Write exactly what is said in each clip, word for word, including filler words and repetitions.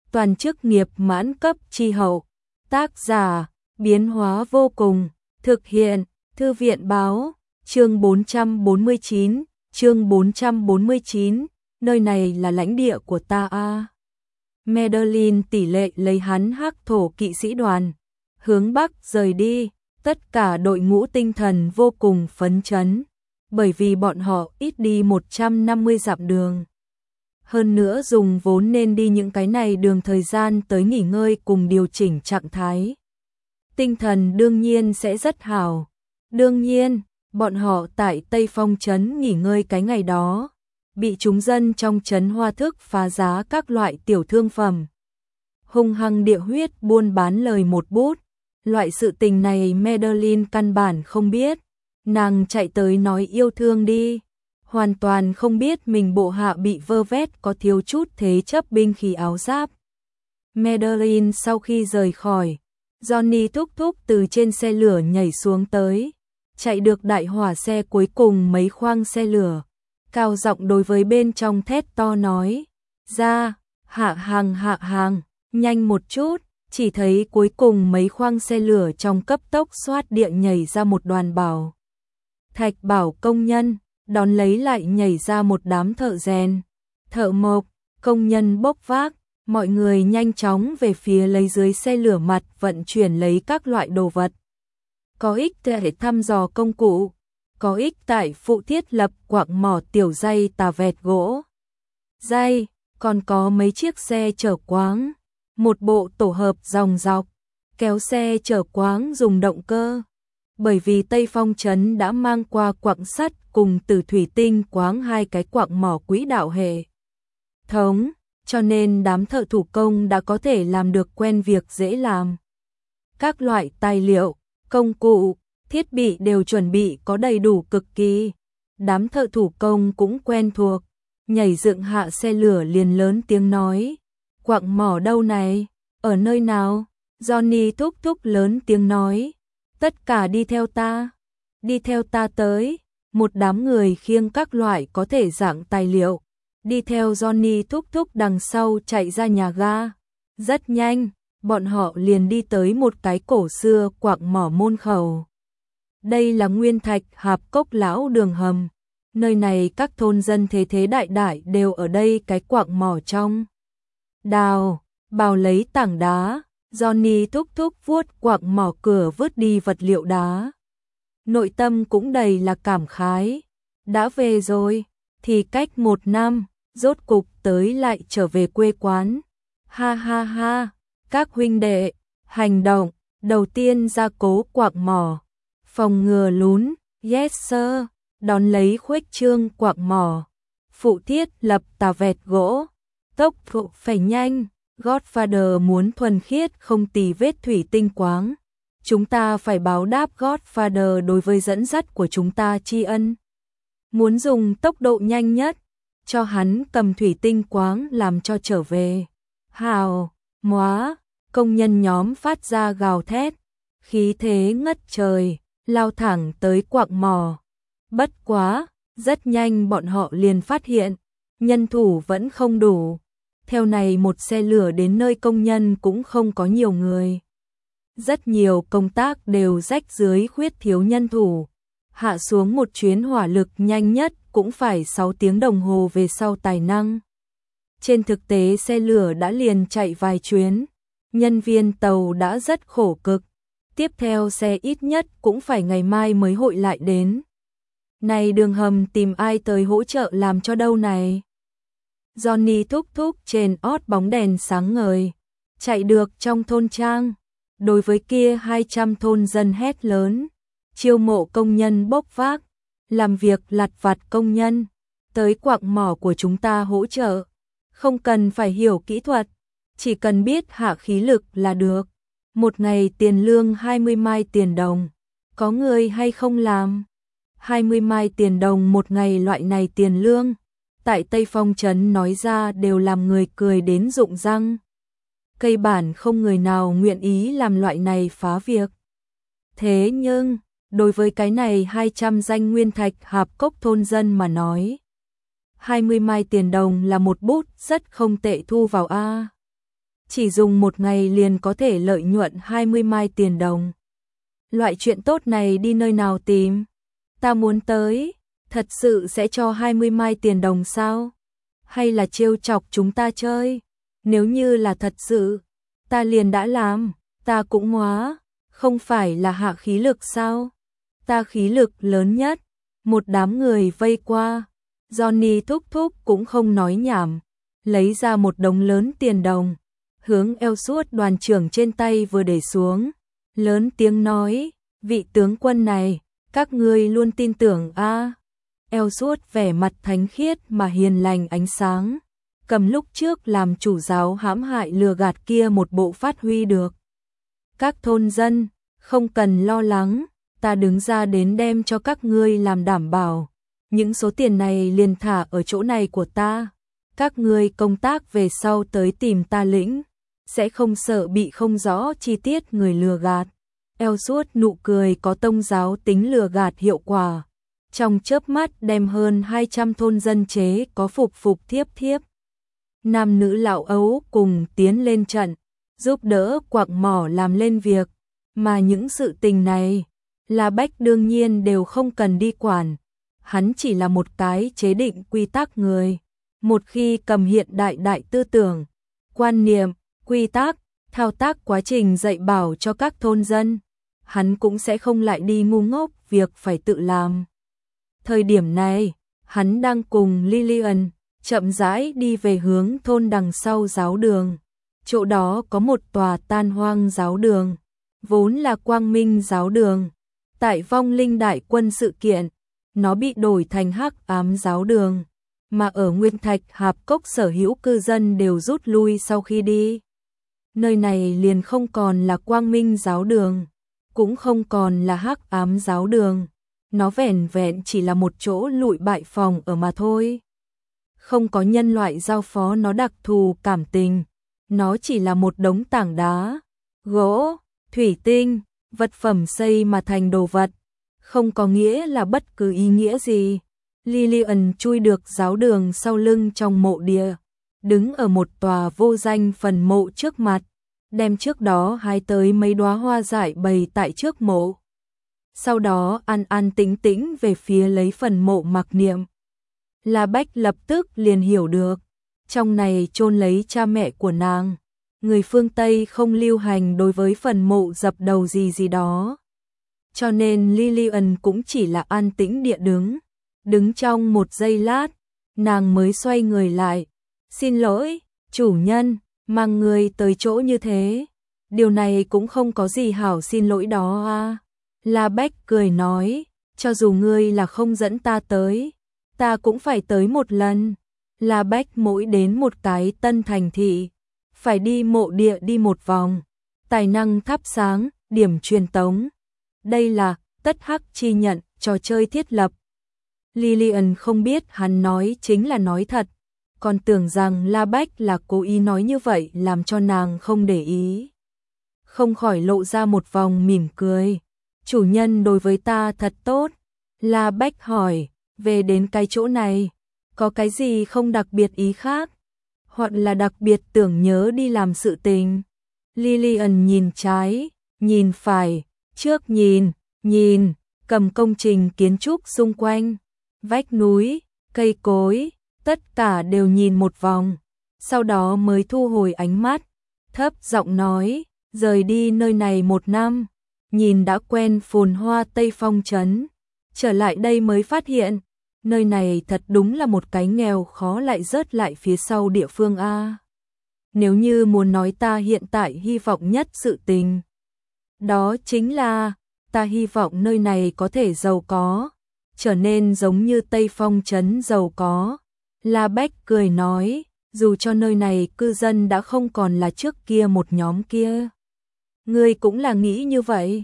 toàn chức nghiệp mãn cấp chi hậu. Tác giả, biến hóa vô cùng, thực hiện, Thư viện báo, chương bốn trăm bốn mươi chín, chương bốn trăm bốn mươi chín, nơi này là lãnh địa của ta a. Medellin tỷ lệ lấy hắn hắc thổ kỵ sĩ đoàn, hướng bắc rời đi, tất cả đội ngũ tinh thần vô cùng phấn chấn, bởi vì bọn họ ít đi một trăm năm mươi dặm đường. Hơn nữa dùng vốn nên đi những cái này đường thời gian tới nghỉ ngơi cùng điều chỉnh trạng thái. Tinh thần đương nhiên sẽ rất hào. Đương nhiên, bọn họ tại Tây Phong trấn nghỉ ngơi cái ngày đó, bị chúng dân trong trấn Hoa Thức phá giá các loại tiểu thương phẩm. Hung hăng địa huyết buôn bán lời một bút, loại sự tình này Medellin căn bản không biết, nàng chạy tới nói yêu thương đi, hoàn toàn không biết mình bộ hạ bị vơ vét có thiếu chút thế chấp binh khí áo giáp. Medellin sau khi rời khỏi, Johnny thúc thúc từ trên xe lửa nhảy xuống tới, chạy được đại hỏa xe cuối cùng mấy khoang xe lửa, cao giọng đối với bên trong thét to nói, ra, hạ hàng hạ hàng, nhanh một chút, chỉ thấy cuối cùng mấy khoang xe lửa trong cấp tốc xoát địa nhảy ra một đoàn bảo thạch bảo công nhân, đón lấy lại nhảy ra một đám thợ rèn, thợ mộc, công nhân bốc vác, mọi người nhanh chóng về phía lấy dưới xe lửa mặt vận chuyển lấy các loại đồ vật. Có ích để thăm dò công cụ, có ích tại phụ thiết lập quặng mỏ tiểu dây tà vẹt gỗ. Dây, còn có mấy chiếc xe chở quáng, một bộ tổ hợp dòng dọc, kéo xe chở quáng dùng động cơ. Bởi vì Tây Phong trấn đã mang qua quặng sắt cùng từ thủy tinh quáng hai cái quặng mỏ quỹ đạo hệ thống, cho nên đám thợ thủ công đã có thể làm được quen việc dễ làm. Các loại tài liệu, công cụ, thiết bị đều chuẩn bị có đầy đủ cực kỳ. Đám thợ thủ công cũng quen thuộc, nhảy dựng hạ xe lửa liền lớn tiếng nói, quặng mỏ đâu này, ở nơi nào? Johnny thúc thúc lớn tiếng nói, tất cả đi theo ta, đi theo ta tới. Một đám người khiêng các loại có thể dạng tài liệu, đi theo Johnny thúc thúc đằng sau chạy ra nhà ga. Rất nhanh, bọn họ liền đi tới một cái cổ xưa quặng mỏ môn khẩu. Đây là nguyên thạch hạp cốc lão đường hầm. Nơi này các thôn dân thế thế đại đại đều ở đây cái quặng mỏ trong. Đào, bào lấy tảng đá, Johnny thúc thúc vuốt quặng mỏ cửa vứt đi vật liệu đá. Nội tâm cũng đầy là cảm khái. Đã về rồi, thì cách một năm, rốt cục tới lại trở về quê quán. Ha ha ha, các huynh đệ, hành động, đầu tiên ra cố quặng mỏ. Phòng ngừa lún, yes sir, đón lấy khuếch trương quặng mỏ. Phụ thiết lập tà vẹt gỗ, tốc độ phải nhanh. Godfather muốn thuần khiết không tì vết thủy tinh quáng. Chúng ta phải báo đáp Godfather đối với dẫn dắt của chúng ta tri ân. Muốn dùng tốc độ nhanh nhất, cho hắn cầm thủy tinh quáng làm cho trở về. Hào, móa, công nhân nhóm phát ra gào thét, khí thế ngất trời, lao thẳng tới quặng mỏ. Bất quá, rất nhanh bọn họ liền phát hiện, nhân thủ vẫn không đủ. Theo này một xe lửa đến nơi công nhân cũng không có nhiều người. Rất nhiều công tác đều rách dưới khuyết thiếu nhân thủ. Hạ xuống một chuyến hỏa lực nhanh nhất cũng phải sáu tiếng đồng hồ về sau tài năng. Trên thực tế xe lửa đã liền chạy vài chuyến. Nhân viên tàu đã rất khổ cực. Tiếp theo xe ít nhất cũng phải ngày mai mới hội lại đến. Này đường hầm tìm ai tới hỗ trợ làm cho đâu này? Johnny thúc thúc trên ót bóng đèn sáng ngời, chạy được trong thôn trang. Đối với kia hai trăm thôn dân hét lớn, chiêu mộ công nhân bốc vác, làm việc lặt vặt công nhân, tới quặng mỏ của chúng ta hỗ trợ. Không cần phải hiểu kỹ thuật, chỉ cần biết hạ khí lực là được. Một ngày tiền lương hai mươi mai tiền đồng, có người hay không làm? hai mươi mai tiền đồng một ngày loại này tiền lương. Tại Tây Phong trấn nói ra đều làm người cười đến rụng răng. Cây bản không người nào nguyện ý làm loại này phá việc. Thế nhưng, đối với cái này hai trăm danh nguyên thạch hạp cốc thôn dân mà nói, hai mươi mai tiền đồng là một bút rất không tệ thu vào a. chỉ dùng một ngày liền có thể lợi nhuận hai mươi mai tiền đồng. Loại chuyện tốt này đi nơi nào tìm? Ta muốn tới, thật sự sẽ cho hai mươi mai tiền đồng sao? Hay là trêu chọc chúng ta chơi? Nếu như là thật sự, ta liền đã làm, ta cũng hóa, không phải là hạ khí lực sao? Ta khí lực lớn nhất, một đám người vây qua. Johnny thúc thúc cũng không nói nhảm, lấy ra một đống lớn tiền đồng, hướng Elsuốt đoàn trưởng trên tay vừa để xuống, lớn tiếng nói, vị tướng quân này, các ngươi luôn tin tưởng a? À? Elsuốt vẻ mặt thánh khiết mà hiền lành ánh sáng, cầm lúc trước làm chủ giáo hãm hại lừa gạt kia một bộ phát huy được. Các thôn dân, không cần lo lắng, ta đứng ra đến đem cho các ngươi làm đảm bảo. Những số tiền này liền thả ở chỗ này của ta. Các ngươi công tác về sau tới tìm ta lĩnh, sẽ không sợ bị không rõ chi tiết người lừa gạt. Elsuốt nụ cười có tông giáo tính lừa gạt hiệu quả. Trong chớp mắt đem hơn hai trăm thôn dân chế có phục phục thiếp thiếp. Nam nữ lão ấu cùng tiến lên trận, giúp đỡ quạc mỏ làm lên việc. Mà những sự tình này, La Bách đương nhiên đều không cần đi quản. Hắn chỉ là một cái chế định quy tắc người. Một khi cầm hiện đại đại tư tưởng, quan niệm, quy tắc, thao tác quá trình dạy bảo cho các thôn dân, hắn cũng sẽ không lại đi ngu ngốc việc phải tự làm. Thời điểm này, hắn đang cùng Lillian chậm rãi đi về hướng thôn đằng sau giáo đường. Chỗ đó có một tòa tan hoang giáo đường, vốn là Quang Minh giáo đường. Tại vong linh đại quân sự kiện, nó bị đổi thành Hắc Ám giáo đường, mà ở Nguyên Thạch Hạp Cốc sở hữu cư dân đều rút lui sau khi đi. Nơi này liền không còn là Quang Minh giáo đường, cũng không còn là Hắc Ám giáo đường, nó vẻn vẹn chỉ là một chỗ lụi bại phòng ở mà thôi. Không có nhân loại giao phó nó đặc thù cảm tình, nó chỉ là một đống tảng đá, gỗ, thủy tinh, vật phẩm xây mà thành đồ vật, không có nghĩa là bất cứ ý nghĩa gì. Lillian chui được giáo đường sau lưng trong mộ địa, đứng ở một tòa vô danh phần mộ trước mặt, đem trước đó hái tới mấy đóa hoa dại bày tại trước mộ. Sau đó an an tĩnh tĩnh về phía lấy phần mộ mặc niệm. La Bách lập tức liền hiểu được, trong này chôn lấy cha mẹ của nàng. Người phương Tây không lưu hành đối với phần mộ dập đầu gì gì đó. Cho nên Lillian cũng chỉ là an tĩnh địa đứng. Đứng trong một giây lát, nàng mới xoay người lại. Xin lỗi, chủ nhân, mang người tới chỗ như thế. Điều này cũng không có gì hảo xin lỗi đó à. La Bách cười nói, cho dù ngươi là không dẫn ta tới, ta cũng phải tới một lần. La Bách mỗi đến một cái tân thành thị, phải đi mộ địa đi một vòng. Tài năng thắp sáng, điểm truyền tống. Đây là tất hắc chi nhận, trò chơi thiết lập. Lillian không biết hắn nói chính là nói thật, còn tưởng rằng La Bách là cố ý nói như vậy làm cho nàng không để ý. Không khỏi lộ ra một vòng mỉm cười. Chủ nhân đối với ta thật tốt. La Bách hỏi, về đến cái chỗ này, có cái gì không đặc biệt ý khác? Hoặc là đặc biệt tưởng nhớ đi làm sự tình? Lillian nhìn trái, nhìn phải, trước nhìn, nhìn, cầm công trình kiến trúc xung quanh, vách núi, cây cối, tất cả đều nhìn một vòng, sau đó mới thu hồi ánh mắt, thấp giọng nói, rời đi nơi này một năm, nhìn đã quen phồn hoa Tây Phong trấn, trở lại đây mới phát hiện, nơi này thật đúng là một cái nghèo khó lại rớt lại phía sau địa phương a. Nếu như muốn nói ta hiện tại hy vọng nhất sự tình, đó chính là ta hy vọng nơi này có thể giàu có, trở nên giống như Tây Phong trấn giàu có. La Bách cười nói, dù cho nơi này cư dân đã không còn là trước kia một nhóm kia. Ngươi cũng là nghĩ như vậy?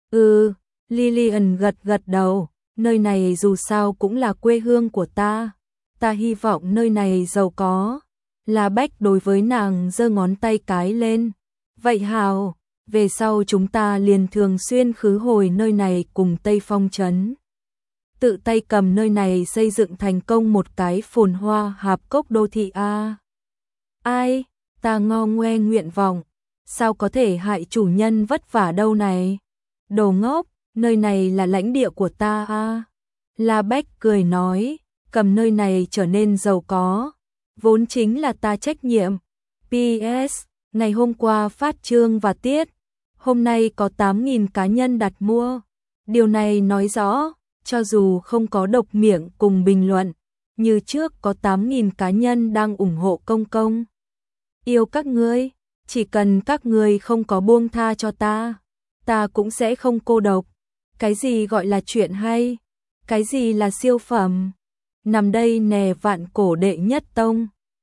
Ừ, Lillian gật gật đầu, nơi này dù sao cũng là quê hương của ta. Ta hy vọng nơi này giàu có. La Bách đối với nàng giơ ngón tay cái lên. Vậy hào, về sau chúng ta liền thường xuyên khứ hồi nơi này cùng Tây Phong trấn. Tự tay cầm nơi này xây dựng thành công một cái phồn hoa hạp cốc đô thị a. Ai? ta ngo ngoe nguyện vọng, sao có thể hại chủ nhân vất vả đâu này. Đồ ngốc, nơi này là lãnh địa của ta à. La Bách cười nói, cầm nơi này trở nên giàu có, vốn chính là ta trách nhiệm. pê ét, ngày hôm qua phát chương và tiết, hôm nay có tám nghìn cá nhân đặt mua. Điều này nói rõ, cho dù không có độc miệng cùng bình luận, như trước có tám nghìn cá nhân đang ủng hộ công công. Yêu các ngươi, chỉ cần các ngươi không có buông tha cho ta, ta cũng sẽ không cô độc. Cái gì gọi là chuyện hay? Cái gì là siêu phẩm? Nằm đây nè vạn cổ đệ nhất tông.